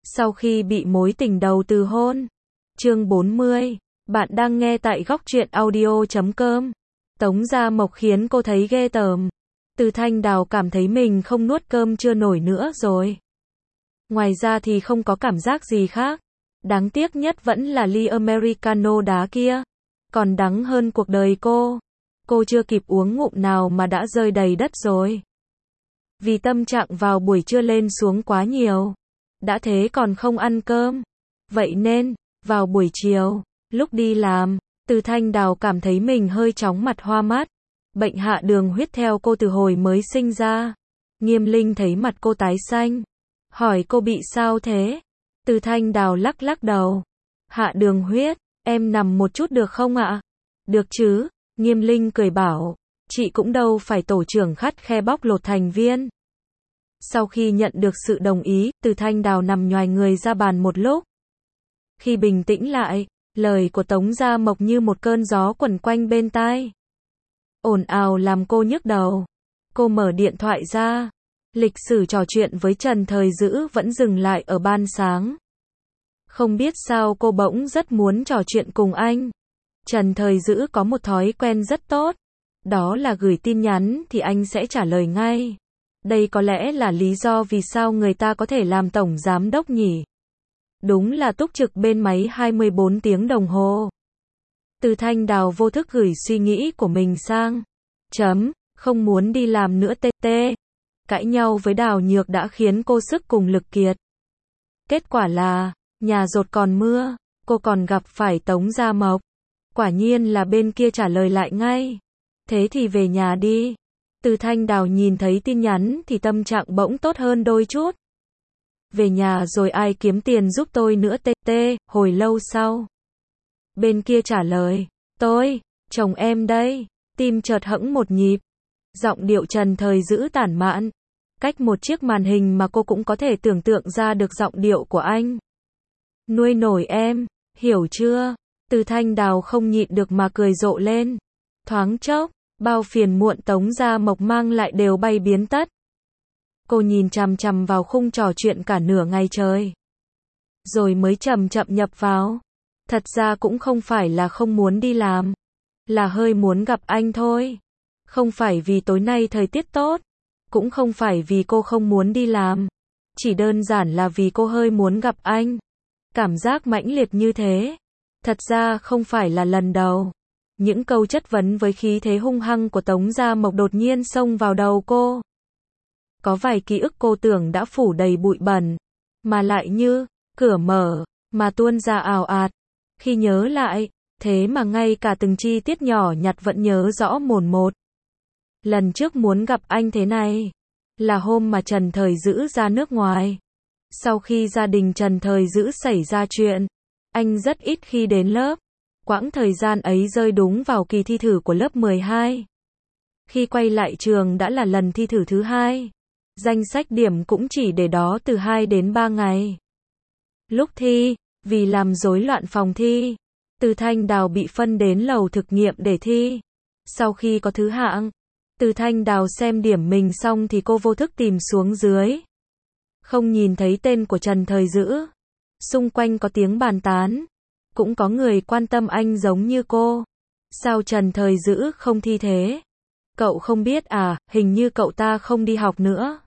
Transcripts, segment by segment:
Sau khi bị mối tình đầu từ hôn. Chương 40. Bạn đang nghe tại góc truyện audio.com. Tống Gia Mộc khiến cô thấy ghê tởm. Từ Thanh Đào cảm thấy mình không nuốt cơm chưa nổi nữa rồi. Ngoài ra thì không có cảm giác gì khác. Đáng tiếc nhất vẫn là ly Americano đá kia. Còn đắng hơn cuộc đời cô. Cô chưa kịp uống ngụm nào mà đã rơi đầy đất rồi. Vì tâm trạng vào buổi trưa lên xuống quá nhiều. Đã thế còn không ăn cơm. Vậy nên, vào buổi chiều, lúc đi làm, Từ Thanh Đào cảm thấy mình hơi chóng mặt hoa mắt. Bệnh hạ đường huyết theo cô từ hồi mới sinh ra. Nghiêm Linh thấy mặt cô tái xanh. Hỏi cô bị sao thế? Từ Thanh Đào lắc lắc đầu. Hạ đường huyết, em nằm một chút được không ạ? Được chứ, Nghiêm Linh cười bảo. Chị cũng đâu phải tổ trưởng khắt khe bóc lột thành viên. Sau khi nhận được sự đồng ý, Từ Thanh Đào nằm nhoài người ra bàn một lúc. Khi bình tĩnh lại, lời của Tống Gia Mộc như một cơn gió quẩn quanh bên tai. Ồn ào làm cô nhức đầu. Cô mở điện thoại ra. Lịch sử trò chuyện với Trần Thời Dữ vẫn dừng lại ở ban sáng. Không biết sao cô bỗng rất muốn trò chuyện cùng anh. Trần Thời Dữ có một thói quen rất tốt. Đó là gửi tin nhắn thì anh sẽ trả lời ngay. Đây có lẽ là lý do vì sao người ta có thể làm tổng giám đốc nhỉ. Đúng là túc trực bên máy 24 tiếng đồng hồ. Từ Thanh Đào vô thức gửi suy nghĩ của mình sang. Không muốn đi làm nữa TT. Cãi nhau với Đào Nhược đã khiến cô sức cùng lực kiệt. Kết quả là, nhà dột còn mưa, cô còn gặp phải Tống Gia Mộc. Quả nhiên là bên kia trả lời lại ngay. Thế thì về nhà đi. Từ Thanh Đào nhìn thấy tin nhắn thì tâm trạng bỗng tốt hơn đôi chút. Về nhà rồi ai kiếm tiền giúp tôi nữa TT, hồi lâu sau. Bên kia trả lời, tôi, chồng em đây, tim chợt hẫng một nhịp. Giọng điệu Trần Thời Dữ tản mạn. Cách một chiếc màn hình mà cô cũng có thể tưởng tượng ra được giọng điệu của anh. Nuôi nổi em, hiểu chưa? Từ Thanh Đào không nhịn được mà cười rộ lên. Thoáng chốc, bao phiền muộn Tống Gia Mộc mang lại đều bay biến tất. Cô nhìn chằm chằm vào khung trò chuyện cả nửa ngày trời. Rồi mới chậm chậm nhập vào. Thật ra cũng không phải là không muốn đi làm. Là hơi muốn gặp anh thôi. Không phải vì tối nay thời tiết tốt. Cũng không phải vì cô không muốn đi làm. Chỉ đơn giản là vì cô hơi muốn gặp anh. Cảm giác mãnh liệt như thế. Thật ra không phải là lần đầu. Những câu chất vấn với khí thế hung hăng của Tống Gia Mộc đột nhiên xông vào đầu cô. Có vài ký ức cô tưởng đã phủ đầy bụi bẩn. Mà lại như, cửa mở, mà tuôn ra ào ạt. Khi nhớ lại, thế mà ngay cả từng chi tiết nhỏ nhặt vẫn nhớ rõ mồn một. Lần trước muốn gặp anh thế này, là hôm mà Trần Thời Dữ ra nước ngoài. Sau khi gia đình Trần Thời Dữ xảy ra chuyện, anh rất ít khi đến lớp. Quãng thời gian ấy rơi đúng vào kỳ thi thử của lớp 12. Khi quay lại trường đã là lần thi thử thứ 2. Danh sách điểm cũng chỉ để đó từ 2 đến 3 ngày. Lúc thi, vì làm rối loạn phòng thi, Từ Thanh Đào bị phân đến lầu thực nghiệm để thi. Sau khi có thứ hạng, Từ Thanh Đào xem điểm mình xong thì cô vô thức tìm xuống dưới. Không nhìn thấy tên của Trần Thời Dữ. Xung quanh có tiếng bàn tán. Cũng có người quan tâm anh giống như cô. Sao Trần Thời Dữ không thi thế? Cậu không biết à, hình như cậu ta không đi học nữa.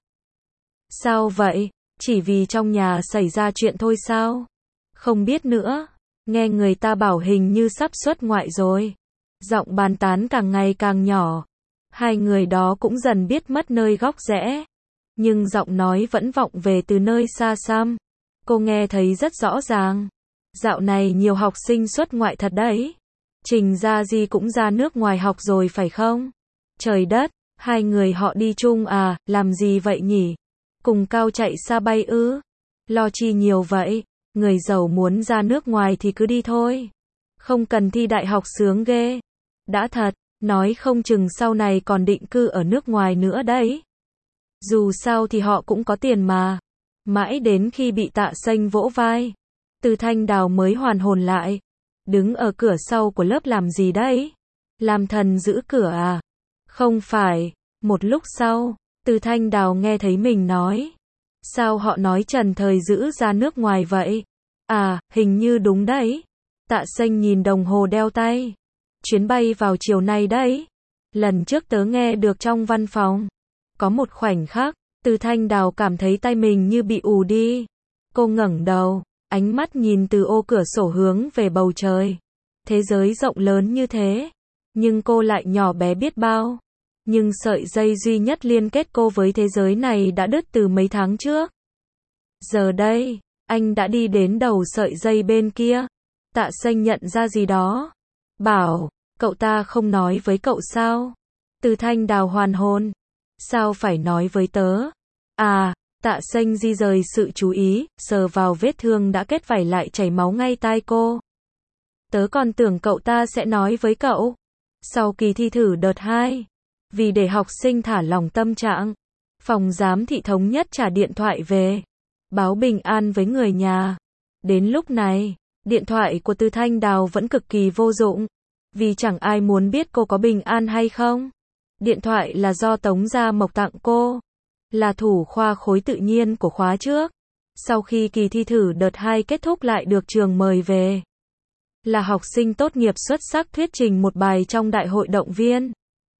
Sao vậy? Chỉ vì trong nhà xảy ra chuyện thôi sao? Không biết nữa. Nghe người ta bảo hình như sắp xuất ngoại rồi. Giọng bàn tán càng ngày càng nhỏ. Hai người đó cũng dần biết mất nơi góc rẽ. Nhưng giọng nói vẫn vọng về từ nơi xa xăm. Cô nghe thấy rất rõ ràng. Dạo này nhiều học sinh xuất ngoại thật đấy. Trình Gia Di cũng ra nước ngoài học rồi phải không? Trời đất, hai người họ đi chung à, làm gì vậy nhỉ? Cùng cao chạy xa bay ư? Lo chi nhiều vậy? Người giàu muốn ra nước ngoài thì cứ đi thôi. Không cần thi đại học sướng ghê. Đã thật, nói không chừng sau này còn định cư ở nước ngoài nữa đấy. Dù sao thì họ cũng có tiền mà. Mãi đến khi bị Tạ Sênh vỗ vai, Từ Thanh Đào mới hoàn hồn lại. Đứng ở cửa sau của lớp làm gì đấy? Làm thần giữ cửa à? Không phải. Một lúc sau, Từ Thanh Đào nghe thấy mình nói. Sao họ nói Trần Thời Dữ ra nước ngoài vậy? À, hình như đúng đấy. Tạ Xanh nhìn đồng hồ đeo tay. Chuyến bay vào chiều nay đấy. Lần trước tớ nghe được trong văn phòng. Có một khoảnh khắc, Từ Thanh Đào cảm thấy tay mình như bị ù đi. Cô ngẩng đầu, ánh mắt nhìn từ ô cửa sổ hướng về bầu trời. Thế giới rộng lớn như thế, nhưng cô lại nhỏ bé biết bao. Nhưng sợi dây duy nhất liên kết cô với thế giới này đã đứt từ mấy tháng trước. Giờ đây, anh đã đi đến đầu sợi dây bên kia. Tạ Xanh nhận ra gì đó. Bảo, cậu ta không nói với cậu sao? Từ Thanh Đào hoàn hồn. Sao phải nói với tớ? À, Tạ Xanh di rời sự chú ý, sờ vào vết thương đã kết vảy lại chảy máu ngay tai cô. Tớ còn tưởng cậu ta sẽ nói với cậu. Sau kỳ thi thử đợt 2, vì để học sinh thả lỏng tâm trạng, phòng giám thị thống nhất trả điện thoại về, báo bình an với người nhà. Đến lúc này, điện thoại của Từ Thanh Đào vẫn cực kỳ vô dụng, vì chẳng ai muốn biết cô có bình an hay không. Điện thoại là do Tống Gia Mộc tặng cô, là thủ khoa khối tự nhiên của khóa trước. Sau khi kỳ thi thử đợt 2 kết thúc lại được trường mời về. Là học sinh tốt nghiệp xuất sắc thuyết trình một bài trong đại hội động viên.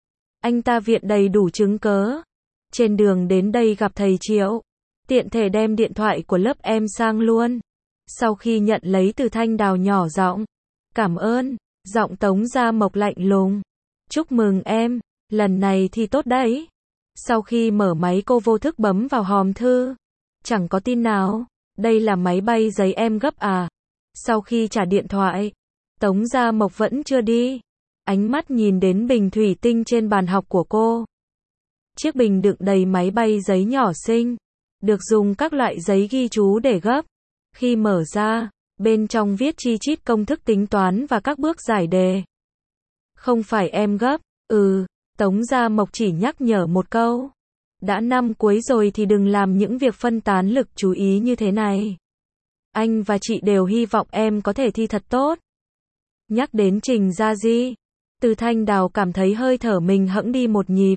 Anh ta viện đầy đủ chứng cớ. Trên đường đến đây gặp thầy Triệu, tiện thể đem điện thoại của lớp em sang luôn. Sau khi nhận lấy Từ Thanh Đào nhỏ giọng, cảm ơn, giọng Tống Gia Mộc lạnh lùng. Chúc mừng em, lần này thi tốt đấy. Sau khi mở máy cô vô thức bấm vào hòm thư. Chẳng có tin nào, đây là máy bay giấy em gấp à? Sau khi trả điện thoại, Tống Gia Mộc vẫn chưa đi. Ánh mắt nhìn đến bình thủy tinh trên bàn học của cô. Chiếc bình đựng đầy máy bay giấy nhỏ xinh, được dùng các loại giấy ghi chú để gấp. Khi mở ra, bên trong viết chi chít công thức tính toán và các bước giải đề. Không phải em gấp, Tống Gia Mộc chỉ nhắc nhở một câu. Đã năm cuối rồi thì đừng làm những việc phân tán lực chú ý như thế này. Anh và chị đều hy vọng em có thể thi thật tốt. Nhắc đến Trình Gia Di, Từ Thanh Đào cảm thấy hơi thở mình hẫng đi một nhịp.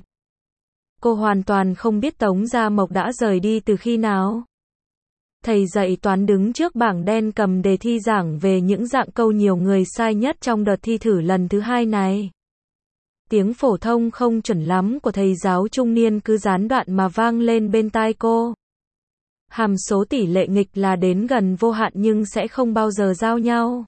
Cô hoàn toàn không biết Tống Gia Mộc đã rời đi từ khi nào. Thầy dạy toán đứng trước bảng đen cầm đề thi giảng về những dạng câu nhiều người sai nhất trong đợt thi thử lần thứ 2 này. Tiếng phổ thông không chuẩn lắm của thầy giáo trung niên cứ gián đoạn mà vang lên bên tai cô. Hàm số tỷ lệ nghịch là đến gần vô hạn nhưng sẽ không bao giờ giao nhau.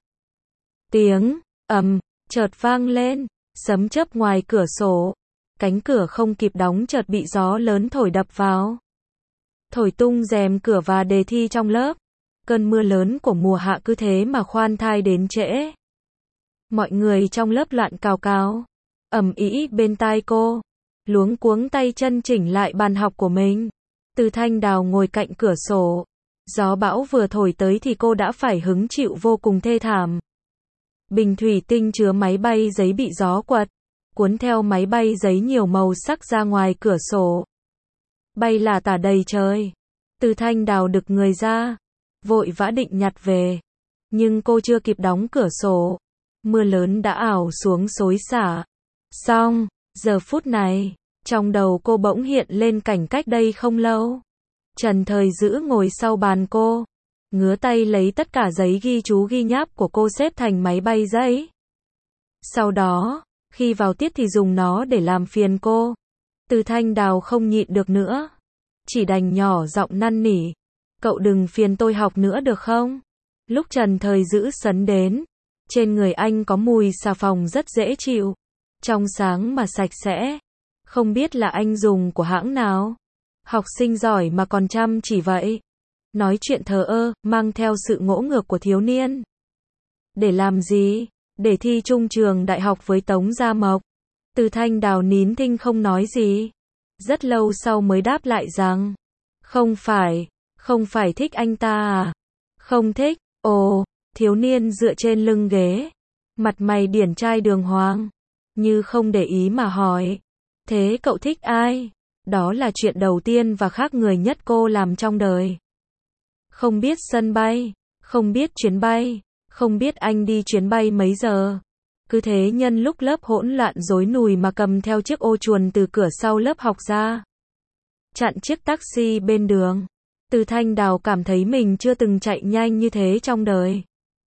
Tiếng ầm chợt vang lên, sấm chớp ngoài cửa sổ. Cánh cửa không kịp đóng chợt bị gió lớn thổi đập vào. Thổi tung rèm cửa và đề thi trong lớp. Cơn mưa lớn của mùa hạ cứ thế mà khoan thai đến trễ. Mọi người trong lớp loạn cào cào, ầm ĩ bên tai cô, luống cuống tay chân chỉnh lại bàn học của mình. Từ Thanh Đào ngồi cạnh cửa sổ. Gió bão vừa thổi tới thì cô đã phải hứng chịu vô cùng thê thảm. Bình thủy tinh chứa máy bay giấy bị gió quật, cuốn theo máy bay giấy nhiều màu sắc ra ngoài cửa sổ. Bay là tả đầy trời. Từ Thanh Đào đực người ra, vội vã định nhặt về. Nhưng cô chưa kịp đóng cửa sổ, mưa lớn đã ảo xuống xối xả. Xong, giờ phút này, trong đầu cô bỗng hiện lên cảnh cách đây không lâu. Trần Thời Dữ ngồi sau bàn cô, ngứa tay lấy tất cả giấy ghi chú ghi nháp của cô xếp thành máy bay giấy. Sau đó, khi vào tiết thì dùng nó để làm phiền cô. Từ Thanh Đào không nhịn được nữa, chỉ đành nhỏ giọng năn nỉ. Cậu đừng phiền tôi học nữa được không? Lúc Trần Thời Dữ sấn đến, trên người anh có mùi xà phòng rất dễ chịu, trong sáng mà sạch sẽ. Không biết là anh dùng của hãng nào? Học sinh giỏi mà còn chăm chỉ vậy. Nói chuyện thờ ơ, mang theo sự ngỗ ngược của thiếu niên. Để làm gì? Để thi chung trường đại học với Tống Gia Mộc. Từ Thanh Đào nín thinh không nói gì. Rất lâu sau mới đáp lại rằng, không phải thích anh ta à? Không thích. Ồ, thiếu niên dựa trên lưng ghế, mặt mày điển trai đường hoàng, như không để ý mà hỏi, thế cậu thích ai? Đó là chuyện đầu tiên và khác người nhất cô làm trong đời. Không biết sân bay, không biết chuyến bay, không biết anh đi chuyến bay mấy giờ. Cứ thế nhân lúc lớp hỗn loạn rối nùi mà cầm theo chiếc ô chuồn từ cửa sau lớp học ra, chặn chiếc taxi bên đường. Từ Thanh Đào cảm thấy mình chưa từng chạy nhanh như thế trong đời.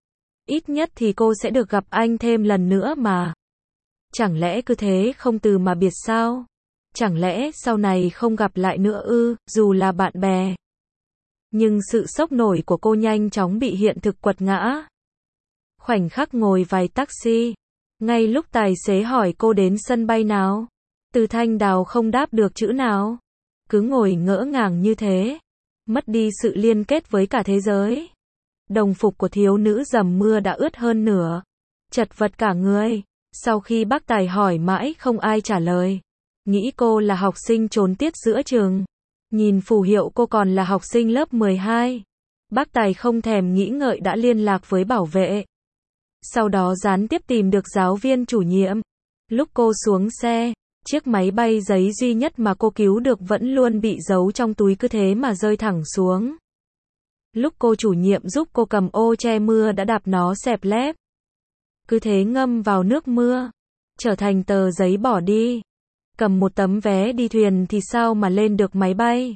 Ít nhất thì cô sẽ được gặp anh thêm lần nữa mà. Chẳng lẽ cứ thế không từ mà biệt sao? Chẳng lẽ sau này không gặp lại nữa ư, dù là bạn bè? Nhưng sự sốc nổi của cô nhanh chóng bị hiện thực quật ngã. Khoảnh khắc ngồi vài taxi, ngay lúc tài xế hỏi cô đến sân bay nào, Từ Thanh Đào không đáp được chữ nào. Cứ ngồi ngỡ ngàng như thế, mất đi sự liên kết với cả thế giới. Đồng phục của thiếu nữ dầm mưa đã ướt hơn nửa, chật vật cả người. Sau khi bác Tài hỏi mãi không ai trả lời, nghĩ cô là học sinh trốn tiết giữa trường. Nhìn phù hiệu cô còn là học sinh lớp 12. Bác Tài không thèm nghĩ ngợi đã liên lạc với bảo vệ. Sau đó gián tiếp tìm được giáo viên chủ nhiệm. Lúc cô xuống xe, chiếc máy bay giấy duy nhất mà cô cứu được vẫn luôn bị giấu trong túi, cứ thế mà rơi thẳng xuống. Lúc cô chủ nhiệm giúp cô cầm ô che mưa đã đạp nó xẹp lép. Cứ thế ngâm vào nước mưa, trở thành tờ giấy bỏ đi. Cầm một tấm vé đi thuyền thì sao mà lên được máy bay?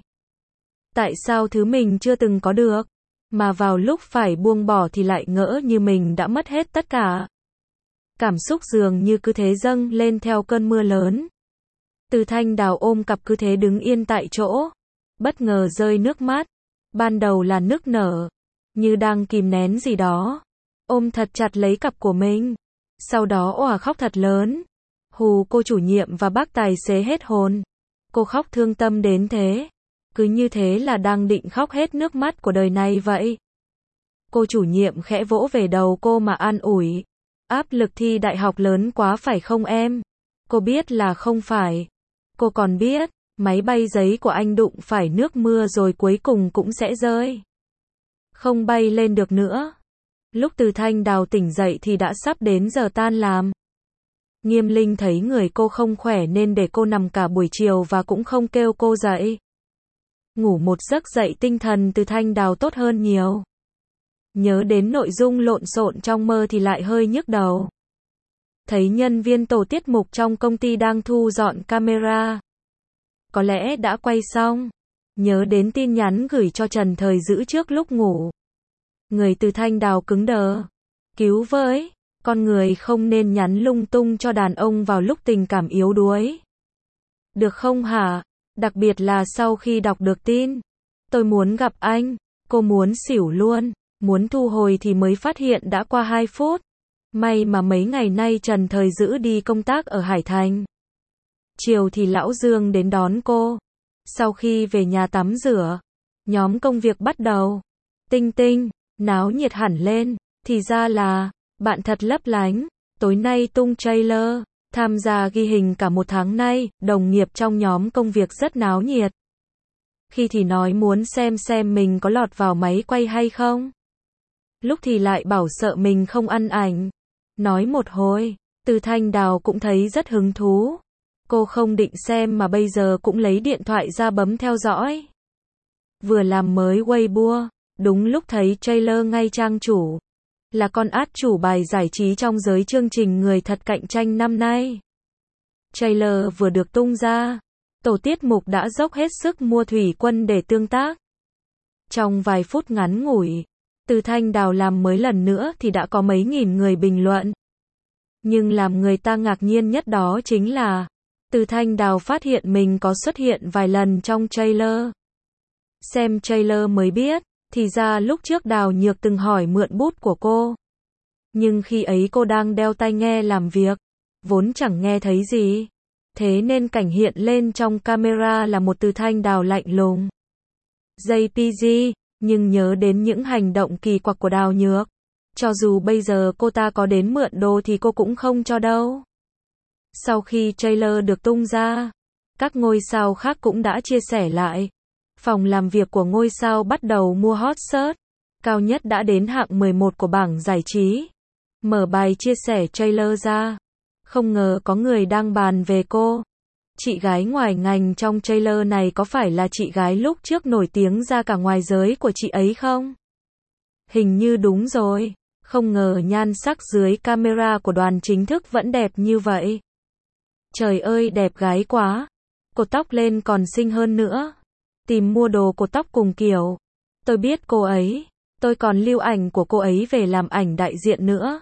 Tại sao thứ mình chưa từng có được, mà vào lúc phải buông bỏ thì lại ngỡ như mình đã mất hết tất cả? Cảm xúc dường như cứ thế dâng lên theo cơn mưa lớn. Từ Thanh Đào ôm cặp cứ thế đứng yên tại chỗ, bất ngờ rơi nước mắt. Ban đầu là nức nở, như đang kìm nén gì đó, ôm thật chặt lấy cặp của mình. Sau đó òa khóc thật lớn. Hù cô chủ nhiệm và bác tài xế hết hồn. Cô khóc thương tâm đến thế, cứ như thế là đang định khóc hết nước mắt của đời này vậy. Cô chủ nhiệm khẽ vỗ về đầu cô mà an ủi. Áp lực thi đại học lớn quá phải không em? Cô biết là không phải. Cô còn biết, máy bay giấy của anh đụng phải nước mưa rồi cuối cùng cũng sẽ rơi. Không bay lên được nữa. Lúc Từ Thanh Đào tỉnh dậy thì đã sắp đến giờ tan làm. Nghiêm Linh thấy người cô không khỏe nên để cô nằm cả buổi chiều và cũng không kêu cô dậy. Ngủ một giấc dậy tinh thần Từ Thanh Đào tốt hơn nhiều. Nhớ đến nội dung lộn xộn trong mơ thì lại hơi nhức đầu. Thấy nhân viên tổ tiết mục trong công ty đang thu dọn camera. Có lẽ đã quay xong. Nhớ đến tin nhắn gửi cho Trần Thời Dữ trước lúc ngủ. Người Từ Thanh Đào cứng đờ. Cứu với, con người không nên nhắn lung tung cho đàn ông vào lúc tình cảm yếu đuối. Được không hả? Đặc biệt là sau khi đọc được tin. Tôi muốn gặp anh. Cô muốn xỉu luôn. Muốn thu hồi thì mới phát hiện đã qua 2 phút. May mà mấy ngày nay Trần Thời Dữ đi công tác ở Hải Thành. Chiều thì lão Dương đến đón cô. Sau khi về nhà tắm rửa, nhóm công việc bắt đầu. Tinh tinh, náo nhiệt hẳn lên. Thì ra là, bạn thật lấp lánh. Tối nay tung trailer, tham gia ghi hình cả 1 tháng nay, đồng nghiệp trong nhóm công việc rất náo nhiệt. Khi thì nói muốn xem mình có lọt vào máy quay hay không. Lúc thì lại bảo sợ mình không ăn ảnh. Nói một hồi, Từ Thanh Đào cũng thấy rất hứng thú. Cô không định xem mà bây giờ cũng lấy điện thoại ra bấm theo dõi. Vừa làm mới Weibo, đúng lúc thấy trailer ngay trang chủ. Là con át chủ bài giải trí trong giới chương trình Người Thật Cạnh Tranh năm nay. Trailer vừa được tung ra, tổ tiết mục đã dốc hết sức mua thủy quân để tương tác. Trong vài phút ngắn ngủi, Từ Thanh Đào làm mới lần nữa thì đã có mấy nghìn người bình luận. Nhưng làm người ta ngạc nhiên nhất đó chính là Từ Thanh Đào phát hiện mình có xuất hiện vài lần trong trailer. Xem trailer mới biết, thì ra lúc trước Đào Nhược từng hỏi mượn bút của cô. Nhưng khi ấy cô đang đeo tai nghe làm việc, vốn chẳng nghe thấy gì. Thế nên cảnh hiện lên trong camera là một Từ Thanh Đào lạnh lùng. JPG, nhưng nhớ đến những hành động kỳ quặc của Đào Nhược. Cho dù bây giờ cô ta có đến mượn đồ thì cô cũng không cho đâu. Sau khi trailer được tung ra, các ngôi sao khác cũng đã chia sẻ lại. Phòng làm việc của ngôi sao bắt đầu mua hot search. Cao nhất đã đến hạng 11 của bảng giải trí. Mở bài chia sẻ trailer ra. Không ngờ có người đang bàn về cô. Chị gái ngoài ngành trong trailer này có phải là chị gái lúc trước nổi tiếng ra cả ngoài giới của chị ấy không? Hình như đúng rồi. Không ngờ nhan sắc dưới camera của Đoàn chính thức vẫn đẹp như vậy. Trời ơi đẹp gái quá. Cột tóc lên còn xinh hơn nữa. tìm mua đồ cột tóc cùng kiểu. Tôi biết cô ấy. Tôi còn lưu ảnh của cô ấy về làm ảnh đại diện nữa.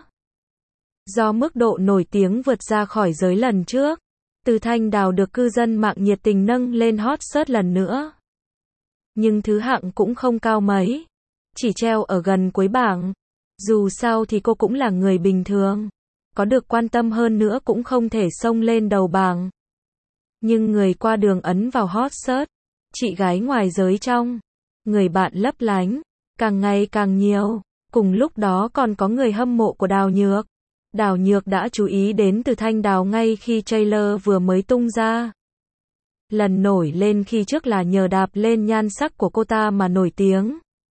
Do mức độ nổi tiếng vượt ra khỏi giới lần trước, Từ Thanh Đào được cư dân mạng nhiệt tình nâng lên hot search lần nữa. Nhưng thứ hạng cũng không cao mấy. Chỉ treo ở gần cuối bảng. Dù sao thì cô cũng là người bình thường. Có được quan tâm hơn nữa cũng không thể xông lên đầu bảng. Nhưng người qua đường ấn vào hot search. Chị gái ngoài giới trong. Người bạn lấp lánh. Càng ngày càng nhiều. Cùng lúc đó còn có người hâm mộ của Đào Nhược. Đào Nhược đã chú ý đến Từ Thanh Đào ngay khi trailer vừa mới tung ra. Lần nổi lên khi trước là nhờ đạp lên nhan sắc của cô ta mà nổi tiếng.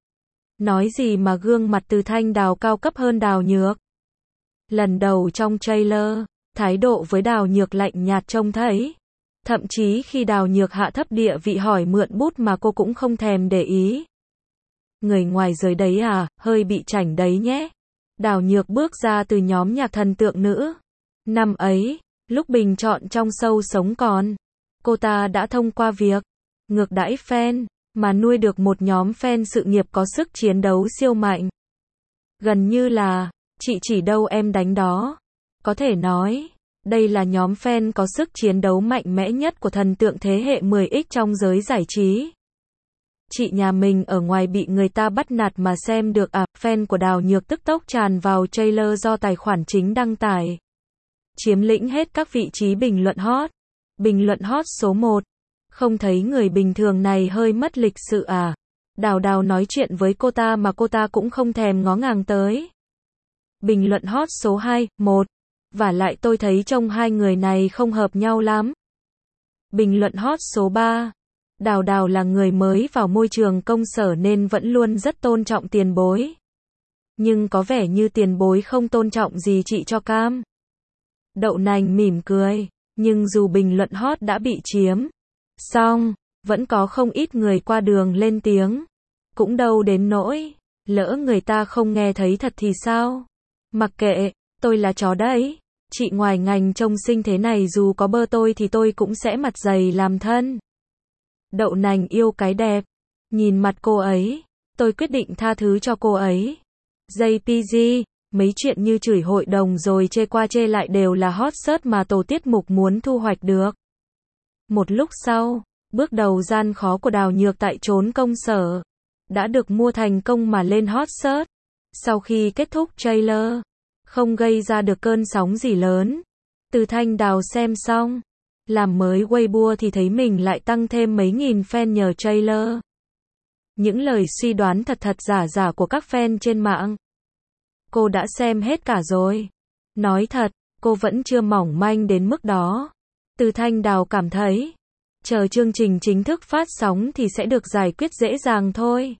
Nói gì mà gương mặt Từ Thanh Đào cao cấp hơn Đào Nhược. Lần đầu trong trailer, thái độ với Đào Nhược lạnh nhạt trông thấy. Thậm chí khi Đào Nhược hạ thấp địa vị hỏi mượn bút mà cô cũng không thèm để ý. Người ngoài giới đấy à, hơi bị chảnh đấy nhé. Đào Nhược bước ra từ nhóm nhạc thần tượng nữ. Năm ấy, lúc bình chọn trong show Sống Còn, cô ta đã thông qua việc ngược đãi fan, mà nuôi được một nhóm fan sự nghiệp có sức chiến đấu siêu mạnh. Gần như là, chị chỉ đâu em đánh đó. Có thể nói, đây là nhóm fan có sức chiến đấu mạnh mẽ nhất của thần tượng thế hệ 10X trong giới giải trí. Chị nhà mình ở ngoài bị người ta bắt nạt mà xem được à, fan của Đào Nhược tức tốc tràn vào trailer do tài khoản chính đăng tải. Chiếm lĩnh hết các vị trí bình luận hot. Bình luận hot số 1. Không thấy người bình thường này hơi mất lịch sự à? Đào Đào nói chuyện với cô ta mà cô ta cũng không thèm ngó ngàng tới. Bình luận hot số 2, 1. Vả lại tôi thấy trông hai người này không hợp nhau lắm. Bình luận hot số 3. Đào Đào là người mới vào môi trường công sở nên vẫn luôn rất tôn trọng tiền bối. Nhưng có vẻ như tiền bối không tôn trọng gì chị cho cam. Đậu nành mỉm cười. Nhưng dù bình luận hot đã bị chiếm xong, vẫn có không ít người qua đường lên tiếng. Cũng đâu đến nỗi, lỡ người ta không nghe thấy thật thì sao? Mặc kệ, tôi là chó đấy. Chị ngoài ngành trông xinh thế này dù có bơ tôi thì tôi cũng sẽ mặt dày làm thân. Đậu nành yêu cái đẹp. Nhìn mặt cô ấy, tôi quyết định tha thứ cho cô ấy. JPG, mấy chuyện như chửi hội đồng rồi chê qua chê lại đều là hot search mà tổ tiết mục muốn thu hoạch được. Một lúc sau, bước đầu gian khó của Đào Nhược tại trốn công sở đã được mua thành công mà lên hot search. Sau khi kết thúc trailer, không gây ra được cơn sóng gì lớn. Từ Thanh Đào xem xong, làm mới Weibo thì thấy mình lại tăng thêm mấy nghìn fan nhờ trailer. Những lời suy đoán thật thật giả giả của các fan trên mạng, cô đã xem hết cả rồi. Nói thật, cô vẫn chưa mỏng manh đến mức đó. Từ Thanh Đào cảm thấy, chờ chương trình chính thức phát sóng thì sẽ được giải quyết dễ dàng thôi.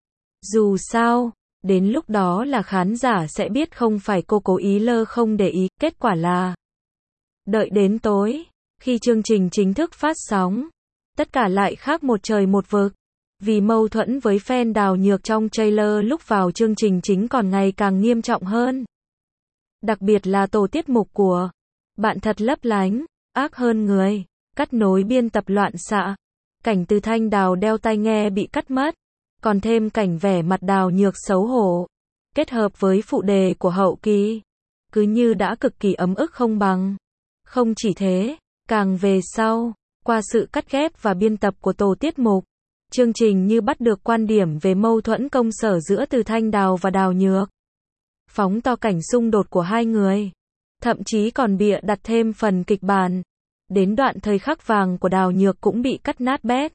Dù sao, đến lúc đó là khán giả sẽ biết không phải cô cố ý lơ không để ý, kết quả là đợi đến tối, khi chương trình chính thức phát sóng, tất cả lại khác một trời một vực. Vì mâu thuẫn với fan Đào Nhược trong trailer lúc vào chương trình chính còn ngày càng nghiêm trọng hơn. Đặc biệt là tổ tiết mục của Bạn Thật Lấp Lánh, ác hơn người, cắt nối biên tập loạn xạ. Cảnh Từ Thanh Đào đeo tai nghe bị cắt mất, còn thêm cảnh vẻ mặt Đào Nhược xấu hổ, kết hợp với phụ đề của hậu kỳ, cứ như đã cực kỳ ấm ức không bằng. Không chỉ thế, càng về sau, qua sự cắt ghép và biên tập của tổ tiết mục, chương trình như bắt được quan điểm về mâu thuẫn công sở giữa Từ Thanh Đào và Đào Nhược. Phóng to cảnh xung đột của hai người. Thậm chí còn bịa đặt thêm phần kịch bản. Đến đoạn thời khắc vàng của Đào Nhược cũng bị cắt nát bét.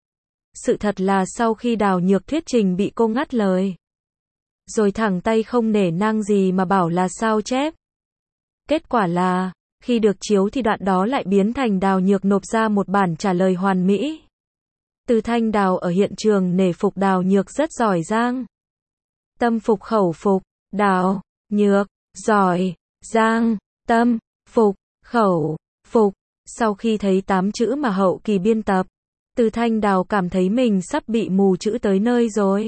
Sự thật là sau khi Đào Nhược thuyết trình bị cô ngắt lời. Rồi thẳng tay không nể nang gì mà bảo là sao chép. Kết quả là, khi được chiếu thì đoạn đó lại biến thành Đào Nhược nộp ra một bản trả lời hoàn mỹ. Từ Thanh Đào ở hiện trường nể phục Đào Nhược rất giỏi giang. Tâm phục khẩu phục, Đào Nhược, giỏi, giang, tâm, phục, khẩu, phục. Sau khi thấy 8 chữ mà hậu kỳ biên tập, Từ Thanh Đào cảm thấy mình sắp bị mù chữ tới nơi rồi.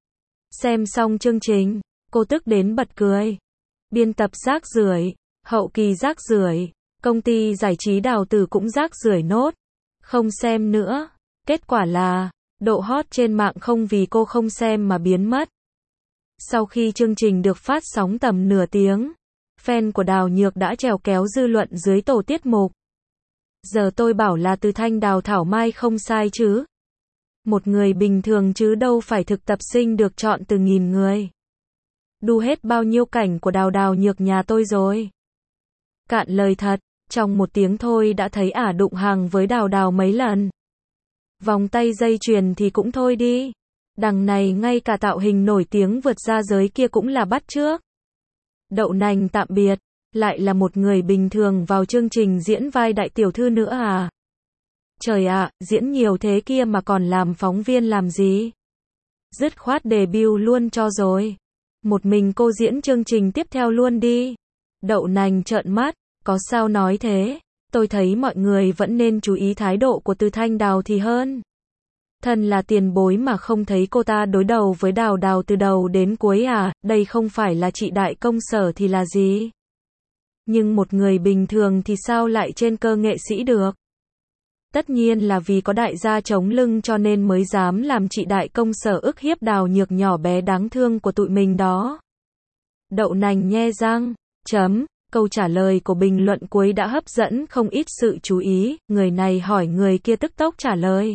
Xem xong chương trình, cô tức đến bật cười. Biên tập rác rưởi, hậu kỳ rác rưởi, công ty giải trí Đào Tử cũng rác rưởi nốt. Không xem nữa. Kết quả là, Độ hot trên mạng không vì cô không xem mà biến mất. Sau khi chương trình được phát sóng tầm nửa tiếng, fan của Đào Nhược đã trèo kéo dư luận dưới tổ tiết mục. Giờ tôi bảo là Từ Thanh Đào Thảo Mai không sai chứ. Một người bình thường chứ đâu phải thực tập sinh được chọn từ nghìn người. Đu hết bao nhiêu cảnh của Đào Nhược nhà tôi rồi. Cạn lời thật, trong một tiếng thôi đã thấy ả đụng hàng với Đào mấy lần. Vòng tay dây chuyền thì cũng thôi đi. Đằng này ngay cả tạo hình nổi tiếng vượt ra giới kia cũng là bắt chước. Đậu nành tạm biệt, lại là một người bình thường vào chương trình diễn vai đại tiểu thư nữa à? Trời ạ, diễn nhiều thế kia mà còn làm phóng viên làm gì? Dứt khoát debut luôn cho rồi. Một mình cô diễn chương trình tiếp theo luôn đi. Đậu nành trợn mắt, có sao nói thế? Tôi thấy mọi người vẫn nên chú ý thái độ của Từ Thanh Đào thì hơn. Thân là tiền bối mà không thấy cô ta đối đầu với Đào từ đầu đến cuối à, đây không phải là chị đại công sở thì là gì? Nhưng một người bình thường thì sao lại trên cơ nghệ sĩ được? Tất nhiên là vì có đại gia chống lưng cho nên mới dám làm chị đại công sở ức hiếp Đào Nhược nhỏ bé đáng thương của tụi mình đó. Đậu nành nhe răng, câu trả lời của bình luận cuối đã hấp dẫn không ít sự chú ý, người này hỏi người kia tức tốc trả lời.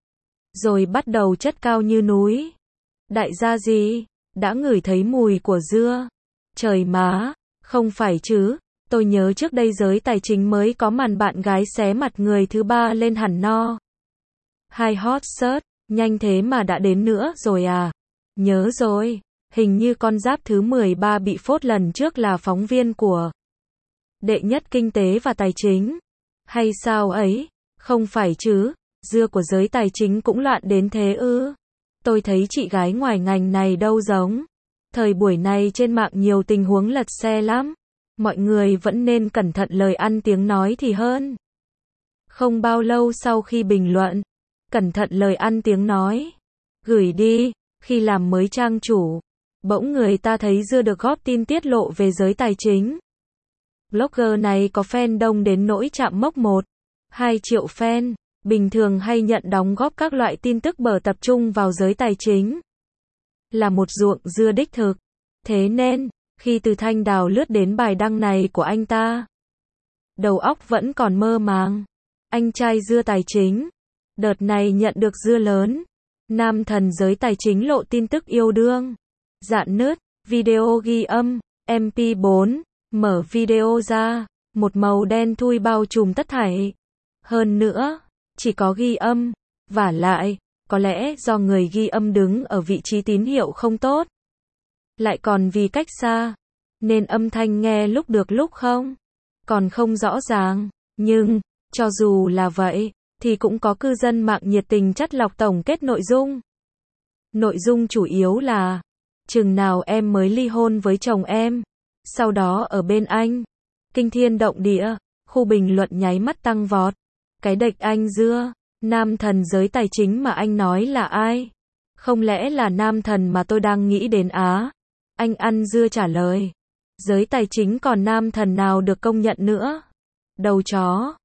Rồi bắt đầu chất cao như núi. Đại gia gì? Đã ngửi thấy mùi của dưa? Trời má, không phải chứ, tôi nhớ trước đây giới tài chính mới có màn bạn gái xé mặt người thứ ba lên hẳn no. Hai hot search, nhanh thế mà đã đến nữa rồi à? Nhớ rồi, hình như con giáp thứ 13 bị phốt lần trước là phóng viên của Đệ Nhất Kinh tế và Tài chính. Hay sao ấy? Không phải chứ, dưa của giới tài chính cũng loạn đến thế ư? Tôi thấy chị gái ngoài ngành này đâu giống. Thời buổi này trên mạng nhiều tình huống lật xe lắm. Mọi người vẫn nên cẩn thận lời ăn tiếng nói thì hơn. Không bao lâu sau khi bình luận, cẩn thận lời ăn tiếng nói, gửi đi, khi làm mới trang chủ, bỗng người ta thấy dưa được góp tin tiết lộ về giới tài chính. Blogger này có fan đông đến nỗi chạm mốc 1-2 triệu fan, bình thường hay nhận đóng góp các loại tin tức bở tập trung vào giới tài chính. Là một ruộng dưa đích thực. Thế nên, khi Từ Thanh Đào lướt đến bài đăng này của anh ta, đầu óc vẫn còn mơ màng. Anh trai dưa tài chính, đợt này nhận được dưa lớn. Nam thần giới tài chính lộ tin tức yêu đương. Dạn nứt, video ghi âm, MP4, mở video ra, một màu đen thui bao trùm tất thảy. Hơn nữa, chỉ có ghi âm, vả lại, có lẽ do người ghi âm đứng ở vị trí tín hiệu không tốt. Lại còn vì cách xa, nên âm thanh nghe lúc được lúc không, còn không rõ ràng. Nhưng, cho dù là vậy, thì cũng có cư dân mạng nhiệt tình chắt lọc tổng kết nội dung. Nội dung chủ yếu là, chừng nào em mới ly hôn với chồng em, sau đó ở bên anh. Kinh thiên động địa, khu bình luận nháy mắt tăng vọt. Cái đệch anh dưa, nam thần giới tài chính mà anh nói là ai? Không lẽ là nam thần mà tôi đang nghĩ đến á? Anh ăn dưa trả lời. Giới tài chính còn nam thần nào được công nhận nữa? Đầu chó,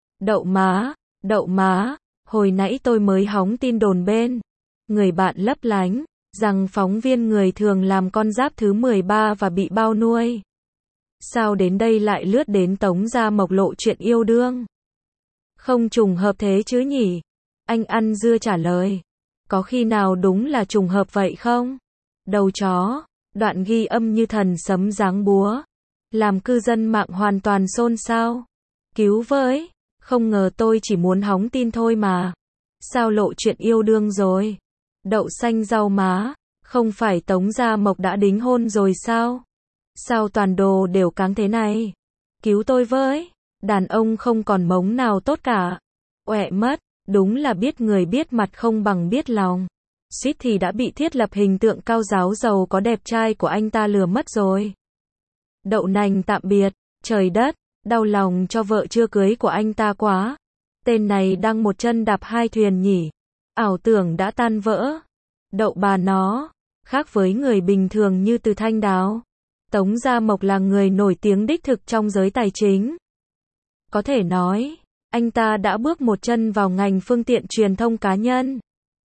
đậu má, hồi nãy tôi mới hóng tin đồn bên. Người bạn lấp lánh, rằng phóng viên người thường làm con giáp thứ 13 và bị bao nuôi. Sao đến đây lại lướt đến Tống Gia Mộc lộ chuyện yêu đương? Không trùng hợp thế chứ nhỉ? Anh ăn dưa trả lời. Có khi nào đúng là trùng hợp vậy không? Đầu chó, đoạn ghi âm như thần sấm giáng búa. Làm cư dân mạng hoàn toàn xôn xao. Cứu với, không ngờ tôi chỉ muốn hóng tin thôi mà. Sao lộ chuyện yêu đương rồi? Đậu xanh rau má, không phải Tống Gia Mộc đã đính hôn rồi sao? Sao toàn đồ đều cáng thế này? Cứu tôi với, đàn ông không còn mống nào tốt cả. Uẹ mất, đúng là biết người biết mặt không bằng biết lòng. Suýt thì đã bị thiết lập hình tượng cao giáo giàu có đẹp trai của anh ta lừa mất rồi. Đậu nành tạm biệt, trời đất, đau lòng cho vợ chưa cưới của anh ta quá. Tên này đang một chân đạp hai thuyền nhỉ. Ảo tưởng đã tan vỡ. Đậu bà nó, khác với người bình thường như Từ Thanh Đào. Tống Gia Mộc là người nổi tiếng đích thực trong giới tài chính. Có thể nói, anh ta đã bước một chân vào ngành phương tiện truyền thông cá nhân.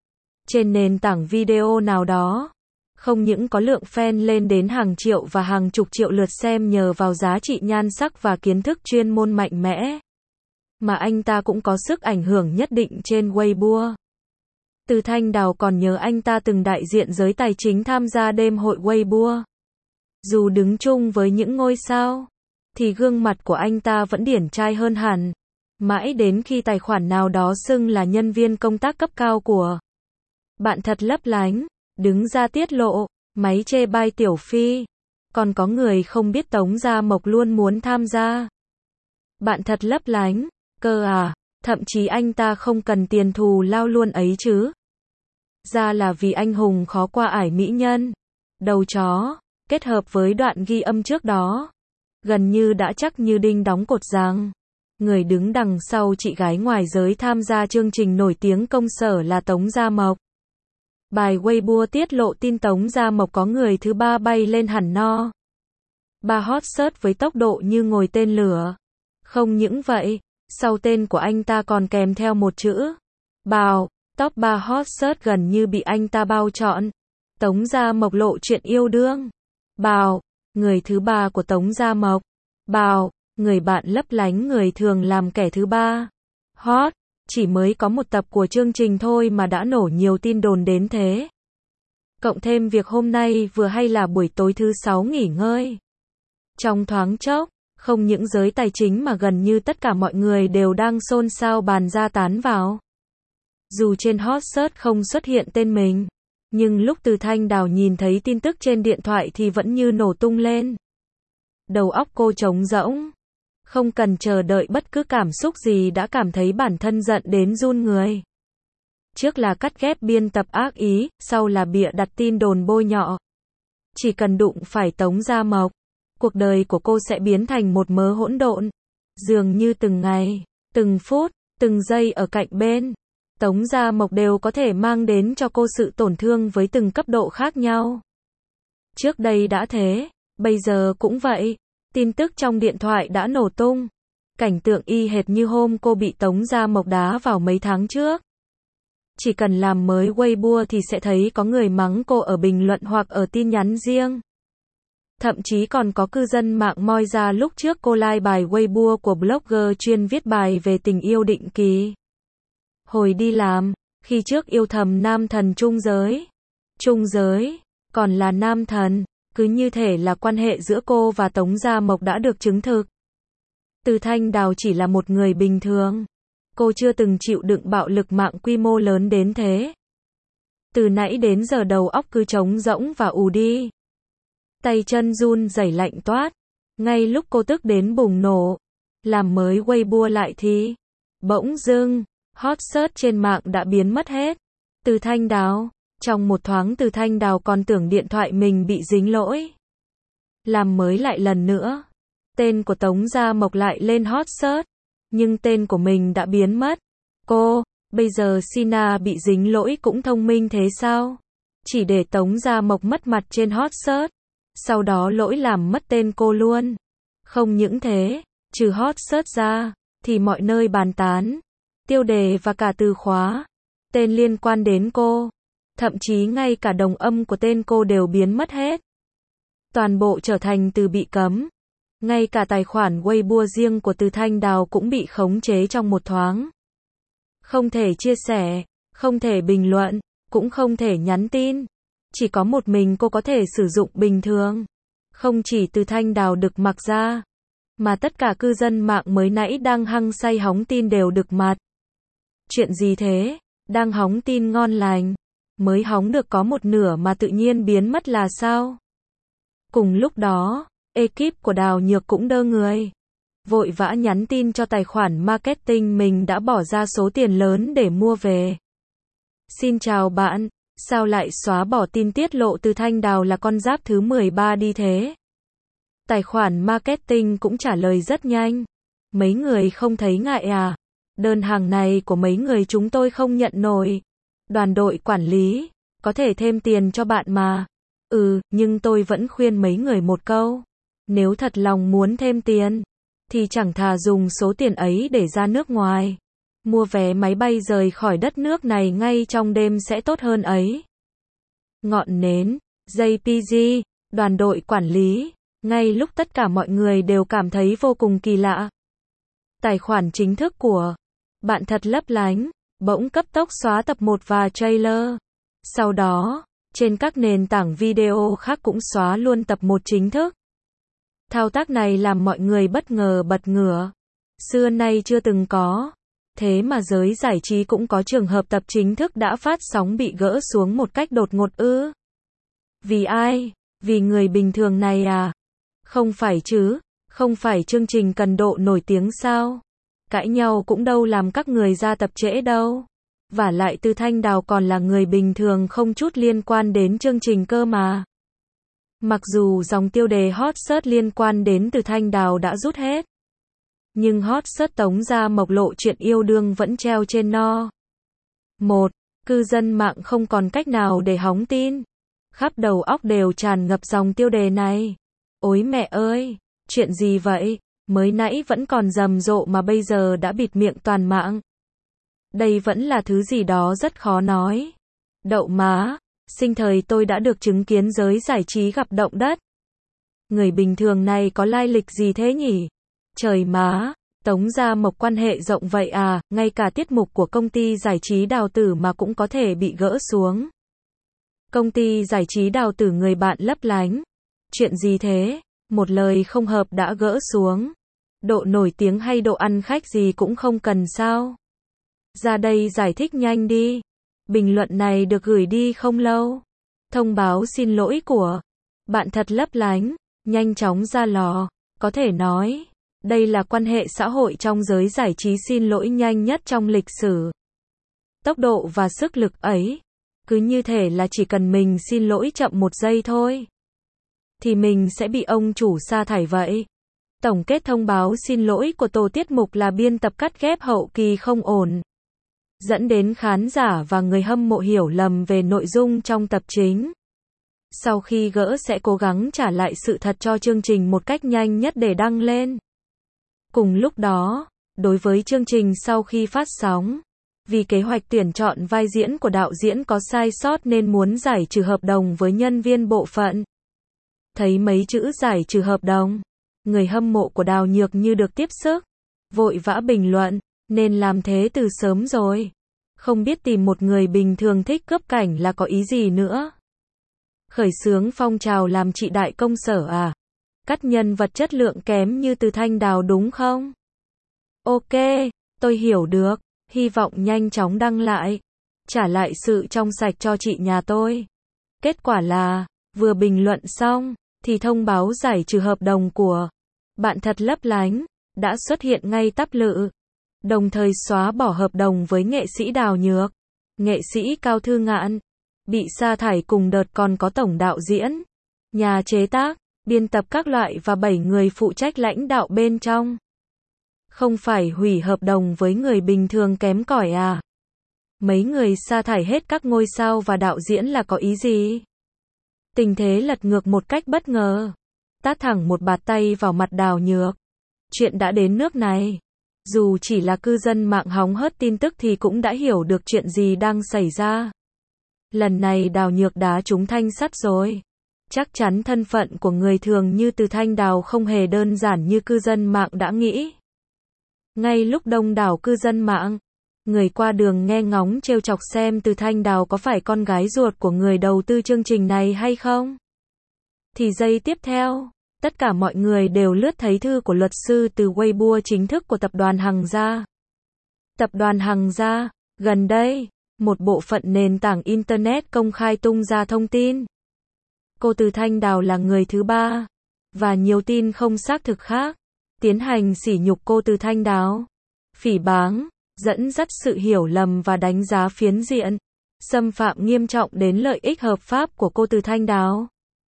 trên nền tảng video nào đó. Không những có lượng fan lên đến hàng triệu và hàng chục triệu lượt xem nhờ vào giá trị nhan sắc và kiến thức chuyên môn mạnh mẽ, mà anh ta cũng có sức ảnh hưởng nhất định trên Weibo. Từ Thanh Đào còn nhớ anh ta từng đại diện giới tài chính tham gia đêm hội Weibo. Dù đứng chung với những ngôi sao, thì gương mặt của anh ta vẫn điển trai hơn hẳn. Mãi đến khi tài khoản nào đó xưng là nhân viên công tác cấp cao của Bạn Thật Lấp Lánh đứng ra tiết lộ, máy chê bai Tiểu Phi. Còn có người không biết Tống Gia Mộc luôn muốn tham gia Bạn Thật Lấp Lánh, cơ à, thậm chí anh ta không cần tiền thù lao luôn ấy chứ. Ra là vì anh hùng khó qua ải mỹ nhân, đầu chó, kết hợp với đoạn ghi âm trước đó. Gần như đã chắc như đinh đóng cột rằng, người đứng đằng sau chị gái ngoài giới tham gia chương trình nổi tiếng công sở là Tống Gia Mộc. Bài Weibo tiết lộ tin Tống Gia Mộc có người thứ ba bay lên hẳn no. Ba hot search với tốc độ như ngồi tên lửa. Không những vậy, sau tên của anh ta còn kèm theo một chữ Bào. Top 3 hot search gần như bị anh ta bao trọn. Tống Gia Mộc lộ chuyện yêu đương. Bào, người thứ ba của Tống Gia Mộc. Bào, người bạn lấp lánh người thường làm kẻ thứ ba. Hot, chỉ mới có một tập của chương trình thôi mà đã nổ nhiều tin đồn đến thế. Cộng thêm việc hôm nay vừa hay là buổi tối thứ 6 nghỉ ngơi. Trong thoáng chốc, không những giới tài chính mà gần như tất cả mọi người đều đang xôn xao bàn ra tán vào. Dù trên hot search không xuất hiện tên mình, nhưng lúc Từ Thanh Đào nhìn thấy tin tức trên điện thoại thì vẫn như nổ tung lên. Đầu óc cô trống rỗng. Không cần chờ đợi bất cứ cảm xúc gì đã cảm thấy bản thân giận đến run người. Trước là cắt ghép biên tập ác ý, sau là bịa đặt tin đồn bôi nhọ. Chỉ cần đụng phải Tống Gia Mộc, cuộc đời của cô sẽ biến thành một mớ hỗn độn. Dường như từng ngày, từng phút, từng giây ở cạnh bên, Tống Gia Mộc đều có thể mang đến cho cô sự tổn thương với từng cấp độ khác nhau. Trước đây đã thế, bây giờ cũng vậy. Tin tức trong điện thoại đã nổ tung. Cảnh tượng y hệt như hôm cô bị Tống Gia Mộc đá vào mấy tháng trước. Chỉ cần làm mới Weibo thì sẽ thấy có người mắng cô ở bình luận hoặc ở tin nhắn riêng. Thậm chí còn có cư dân mạng moi ra lúc trước cô like bài Weibo của blogger chuyên viết bài về tình yêu định kỳ. Hồi đi làm, khi trước yêu thầm nam thần trung giới, còn là nam thần, cứ như thể là quan hệ giữa cô và Tống Gia Mộc đã được chứng thực. Từ Thanh Đào chỉ là một người bình thường. Cô chưa từng chịu đựng bạo lực mạng quy mô lớn đến thế. Từ nãy đến giờ đầu óc cứ trống rỗng và ù đi. Tay chân run rẩy lạnh toát. Ngay lúc cô tức đến bùng nổ, làm mới Weibo lại thì bỗng dưng, hot search trên mạng đã biến mất hết. Từ Thanh Đào. Trong một thoáng Từ Thanh Đào còn tưởng điện thoại mình bị dính lỗi. Làm mới lại lần nữa. Tên của Tống Gia Mộc lại lên hot search. Nhưng tên của mình đã biến mất. Cô, bây giờ Sina bị dính lỗi cũng thông minh thế sao? Chỉ để Tống Gia Mộc mất mặt trên hot search. Sau đó lỗi làm mất tên cô luôn. Không những thế, trừ hot search ra, thì mọi nơi bàn tán, tiêu đề và cả từ khóa, tên liên quan đến cô. Thậm chí ngay cả đồng âm của tên cô đều biến mất hết. Toàn bộ trở thành từ bị cấm. Ngay cả tài khoản Weibo riêng của Từ Thanh Đào cũng bị khống chế trong một thoáng. Không thể chia sẻ, không thể bình luận, cũng không thể nhắn tin. Chỉ có một mình cô có thể sử dụng bình thường. Không chỉ Từ Thanh Đào được mặc ra, mà tất cả cư dân mạng mới nãy đang hăng say hóng tin đều được mặt. Chuyện gì thế? Đang hóng tin ngon lành. Mới hóng được có một nửa mà tự nhiên biến mất là sao? Cùng lúc đó, ekip của Đào Nhược cũng đơ người. Vội vã nhắn tin cho tài khoản marketing mình đã bỏ ra số tiền lớn để mua về. Xin chào bạn, sao lại xóa bỏ tin tiết lộ Từ Thanh Đào là con giáp thứ 13 đi thế? Tài khoản marketing cũng trả lời rất nhanh. Mấy người không thấy ngại à? Đơn hàng này của mấy người chúng tôi không nhận nổi. Đoàn đội quản lý, có thể thêm tiền cho bạn mà. Nhưng tôi vẫn khuyên mấy người một câu. Nếu thật lòng muốn thêm tiền, thì chẳng thà dùng số tiền ấy để ra nước ngoài. Mua vé máy bay rời khỏi đất nước này ngay trong đêm sẽ tốt hơn ấy. Ngọn nến, JPG, đoàn đội quản lý, ngay lúc tất cả mọi người đều cảm thấy vô cùng kỳ lạ. Tài khoản chính thức của Bạn Thật Lấp Lánh bỗng cấp tốc xóa tập 1 và trailer. Sau đó, trên các nền tảng video khác cũng xóa luôn tập 1 chính thức. Thao tác này làm mọi người bất ngờ bật ngửa. Xưa nay chưa từng có. Thế mà giới giải trí cũng có trường hợp tập chính thức đã phát sóng bị gỡ xuống một cách đột ngột ư? Vì ai? Vì người bình thường này à? Không phải chứ, không phải chương trình cần độ nổi tiếng sao? Cãi nhau cũng đâu làm các người ra tập trễ đâu. Vả lại Từ Thanh Đào còn là người bình thường không chút liên quan đến chương trình cơ mà. Mặc dù dòng tiêu đề hot search liên quan đến Từ Thanh Đào đã rút hết, nhưng hot search Tống Gia Mộc lộ chuyện yêu đương vẫn treo trên no. 1. Cư dân mạng không còn cách nào để hóng tin. Khắp đầu óc đều tràn ngập dòng tiêu đề này. Ôi mẹ ơi, chuyện gì vậy? Mới nãy vẫn còn rầm rộ mà bây giờ đã bịt miệng toàn mạng. Đây vẫn là thứ gì đó rất khó nói. Đậu má, sinh thời tôi đã được chứng kiến giới giải trí gặp động đất. Người bình thường này có lai lịch gì thế nhỉ? Trời má, Tống Gia Mộc quan hệ rộng vậy à, ngay cả tiết mục của công ty giải trí Đào Tử mà cũng có thể bị gỡ xuống. Công ty giải trí Đào Tử Người Bạn Lấp Lánh. Chuyện gì thế? Một lời không hợp đã gỡ xuống. Độ nổi tiếng hay độ ăn khách gì cũng không cần sao? Ra đây giải thích nhanh đi. Bình luận này được gửi đi không lâu. Thông báo xin lỗi của Bạn Thật Lấp Lánh nhanh chóng ra lò. Có thể nói, đây là quan hệ xã hội trong giới giải trí xin lỗi nhanh nhất trong lịch sử. Tốc độ và sức lực ấy, cứ như thể là chỉ cần mình xin lỗi chậm 1 giây thôi, thì mình sẽ bị ông chủ sa thải vậy. Tổng kết thông báo xin lỗi của tổ tiết mục là biên tập cắt ghép hậu kỳ không ổn, dẫn đến khán giả và người hâm mộ hiểu lầm về nội dung trong tập chính. Sau khi gỡ sẽ cố gắng trả lại sự thật cho chương trình một cách nhanh nhất để đăng lên. Cùng lúc đó, đối với chương trình sau khi phát sóng, vì kế hoạch tuyển chọn vai diễn của đạo diễn có sai sót nên muốn giải trừ hợp đồng với nhân viên bộ phận. Thấy mấy chữ giải trừ hợp đồng, người hâm mộ của Đào Nhược như được tiếp sức, vội vã bình luận, nên làm thế từ sớm rồi. Không biết tìm một người bình thường thích cướp cảnh là có ý gì nữa. Khởi xướng phong trào làm chị đại công sở à? Cắt nhân vật chất lượng kém như Từ Thanh Đào đúng không? Ok, tôi hiểu được, hy vọng nhanh chóng đăng lại, trả lại sự trong sạch cho chị nhà tôi. Kết quả là, vừa bình luận xong, thì thông báo giải trừ hợp đồng của Bạn Thật Lấp Lánh đã xuất hiện ngay tắp lự, đồng thời xóa bỏ hợp đồng với nghệ sĩ Đào Nhược, nghệ sĩ Cao Thư Ngạn, bị sa thải cùng đợt còn có tổng đạo diễn, nhà chế tác, biên tập các loại và 7 người phụ trách lãnh đạo bên trong. Không phải hủy hợp đồng với người bình thường kém cỏi à? Mấy người sa thải hết các ngôi sao và đạo diễn là có ý gì? Tình thế lật ngược một cách bất ngờ. Tát thẳng một bạt tay vào mặt Đào Nhược. Chuyện đã đến nước này. Dù chỉ là cư dân mạng hóng hớt tin tức thì cũng đã hiểu được chuyện gì đang xảy ra. Lần này Đào Nhược đá trúng thanh sắt rồi. Chắc chắn thân phận của người thường như Từ Thanh Đào không hề đơn giản như cư dân mạng đã nghĩ. Ngay lúc đông đảo cư dân mạng, người qua đường nghe ngóng trêu chọc xem Từ Thanh Đào có phải con gái ruột của người đầu tư chương trình này hay không, thì giây tiếp theo, tất cả mọi người đều lướt thấy thư của luật sư từ Weibo chính thức của tập đoàn Hằng Gia. Tập đoàn Hằng Gia, gần đây, một bộ phận nền tảng Internet công khai tung ra thông tin. Cô Từ Thanh Đào là người thứ ba, và nhiều tin không xác thực khác, tiến hành sỉ nhục cô Từ Thanh Đào, phỉ báng, dẫn dắt sự hiểu lầm và đánh giá phiến diện, xâm phạm nghiêm trọng đến lợi ích hợp pháp của cô Từ Thanh Đào.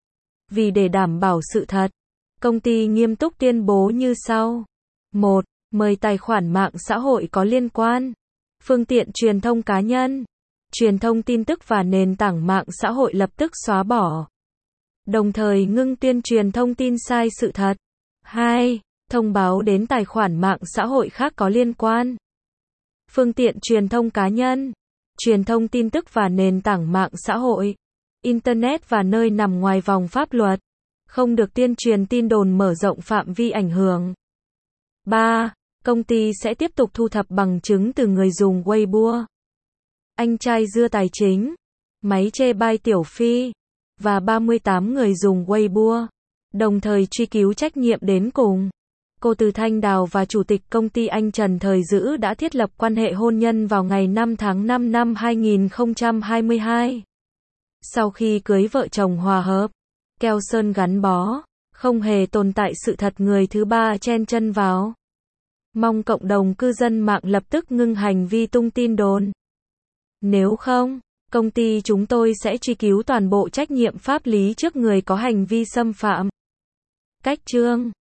Vì để đảm bảo sự thật, công ty nghiêm túc tuyên bố như sau. 1. Mời tài khoản mạng xã hội có liên quan, phương tiện truyền thông cá nhân, truyền thông tin tức và nền tảng mạng xã hội lập tức xóa bỏ. Đồng thời ngưng tuyên truyền thông tin sai sự thật. 2. Thông báo đến tài khoản mạng xã hội khác có liên quan. phương tiện truyền thông cá nhân, truyền thông tin tức và nền tảng mạng xã hội, Internet và nơi nằm ngoài vòng pháp luật. Không được tuyên truyền tin đồn mở rộng phạm vi ảnh hưởng. 3. Công ty sẽ tiếp tục thu thập bằng chứng từ người dùng Weibo. Anh trai dưa tài chính, máy chê bai Tiểu Phi, và 38 người dùng Weibo, đồng thời truy cứu trách nhiệm đến cùng. Cô Từ Thanh Đào và Chủ tịch công ty anh Trần Thời Dữ đã thiết lập quan hệ hôn nhân vào ngày 5 tháng 5 năm 2022. Sau khi cưới vợ chồng hòa hợp, keo sơn gắn bó, không hề tồn tại sự thật người thứ ba chen chân vào. Mong cộng đồng cư dân mạng lập tức ngưng hành vi tung tin đồn. Nếu không, công ty chúng tôi sẽ truy cứu toàn bộ trách nhiệm pháp lý trước người có hành vi xâm phạm. Cách chương